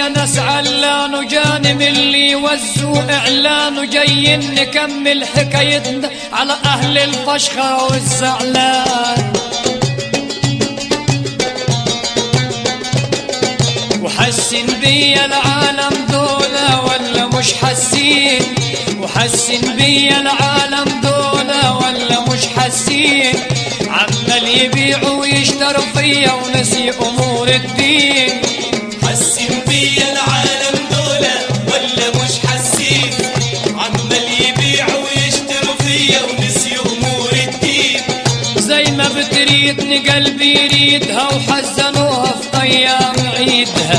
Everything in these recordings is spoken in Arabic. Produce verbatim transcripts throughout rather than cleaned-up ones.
بيا ناس علان وجاني من اللي يوزوا اعلان وجايين نكمل حكايتنا على اهل الفشخة والزعلان. وحسن بيا العالم دولا ولا مش حاسين، وحسن بيا العالم دولا ولا مش حاسين، عمال يبيعوا ويشتروا فيا ونسي امور الدين. حسن بيا العالم دولا ولا مش حاسين، عمال يبيعوا ويشتروا فيا ونسي امور الدين. زي ما بتريدني قلبي يريدها وحزنوها في ايام عيدها،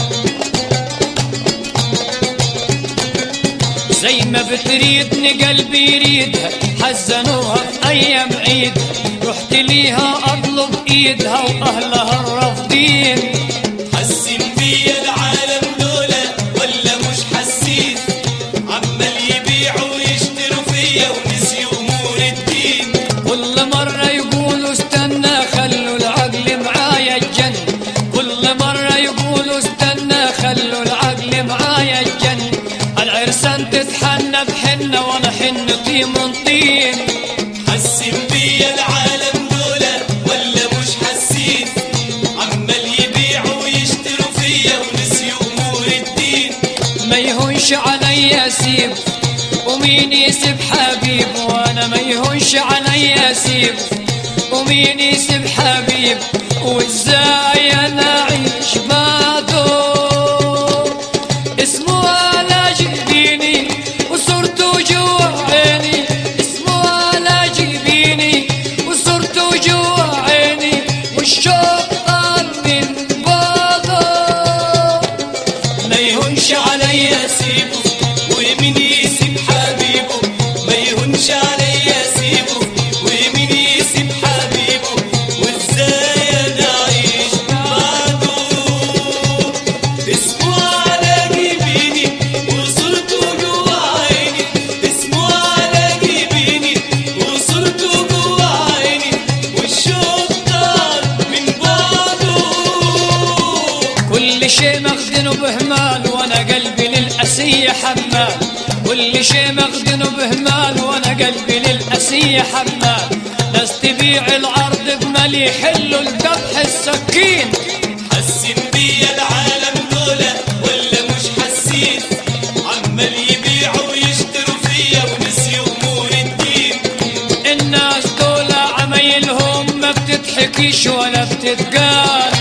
زي ما بتريدني قلبي يريدها حزنوها في ايام عيدها. رحت ليها اطلب ايدها واهلها الرافضين. حسن بيا العالم دولا ولا مش حاسين، عمال يبيعوا ويشتروا فيا ونسي امور الدين. كل مرة يقولوا استنى خلوا العقل معايا الجن، كل مرة يقولوا استنى خلوا العقل معايا الجن. العرسان تتحنى بحنة وانا حنتي من طين. حسن بيا العالم دولا ولا مش حاسين، عمال يبيعوا ويشتروا فيا ونسي امور الدين. ما يهونش علي اسيب ومين يسيب حبيب، وانا ما يهونش علي اسيب ومين يسيب حبيب. وازاي انا اعيش بعده اسمه على جبيني وصورته جوا عيني، اسمه على جبيني وصورته جوا عيني. والشوق طال من بعضه ما يهونش علي اسيبه ومين يسيب حبيبه، ما يهونش علي اسيبه ومين يسيب حبيبه. وازاي انا اعيش بعده اسمه على جبيني وصورته جوا عيني، اسمه على جبيني وصورته جوا عيني. والشوق طار من بعده. كل شيء مخزنه بهمال وانا قلبي للأسية حمال، كل شيء مخزنه بهمال وانا قلبي للأسية حمال. ناس تبيع العرض بمال يحلوا الذبح السكين. حسن بيا العالم دولا ولا مش حاسين، عمال يبيعوا ويشتروا فيا ونسي امور الدين. الناس دول عمايلهم ما بتضحكيش ولا بتتقال،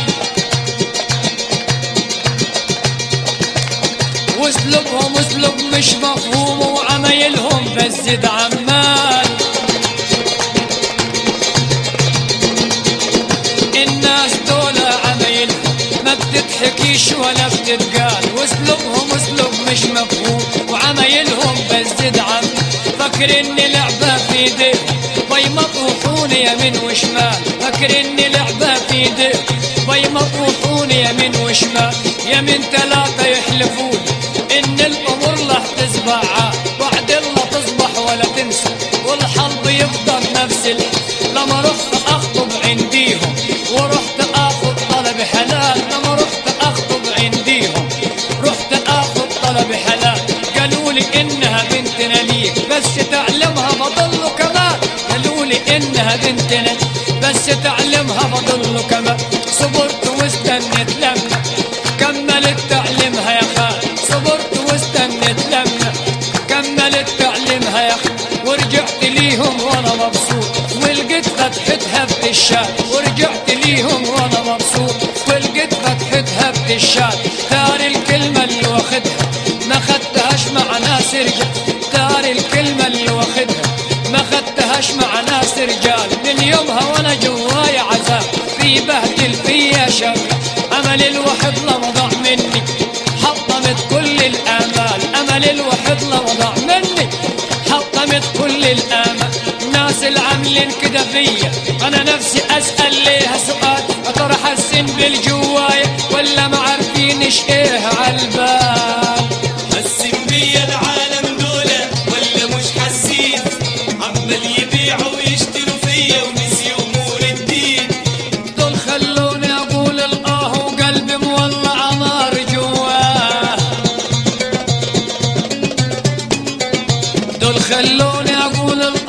واسلوبهم اسلوب مش مفهوم وعمايلهم بزد عمال. الناس دول عمايلهم ما بتضحكيش ولا بتتقال، واسلوبهم اسلوب مش مفهوم وعمايلهم بزد عمال. فاكر اني لعبة في ايديهم بيمطوحون يمين وشمال، فاكر اني لعبة في ايديهم بيمطوحون يمين وشمال. يمين ثلاثة يحلفون ان الامور لا تسبع بعد الله تصبح ولا تنسى، والحظ يفضل نفس الحال. لما رحت اخطب عنديهم ورحت اخذ طلب حلال، لما رحت اخطب عنديهم رحت اخذ طلب حلال. قالوا لي انها بنتنا ليك بس تعلمها بضل كمان، قالوا لي انها بنتنا بس تعلمها بضل كمان. صبرت واستنيت لما كملت تعليمها يا خال، صبرت واستنيت لما كملت تعليمها يا خال. ورجعت ليهم وانا مبسوط ولقيت فتحتها بتشال، ورجعت ليهم وانا مبسوط ولقيت فتحتها بتشال. دار الكلمة اللي واخدها ما خدتهاش مع ناس رجال، دار الكلمة اللي واخدها ما خدتهاش مع ناس رجال. من يومها وانا جواي عذاب في بهدل فيا شر، امل الوحد لما ضاع مني حطمت كل الامال، امل الوحد لما ضاع مني حطمت كل الامال. ناس العاملين كده فيا انا نفسي اسال ليها سؤال، يا ترى حاسين بالجوايا ولا ما عارفينش ايه عالبال. حسن بيا العالم دولا ولا مش حاسين، عمال يبيعوا ويشتروا فيا ونسي امور الدين. دول خلوني اقول الاه وقلبي مولع نار جواي. خلوني اقول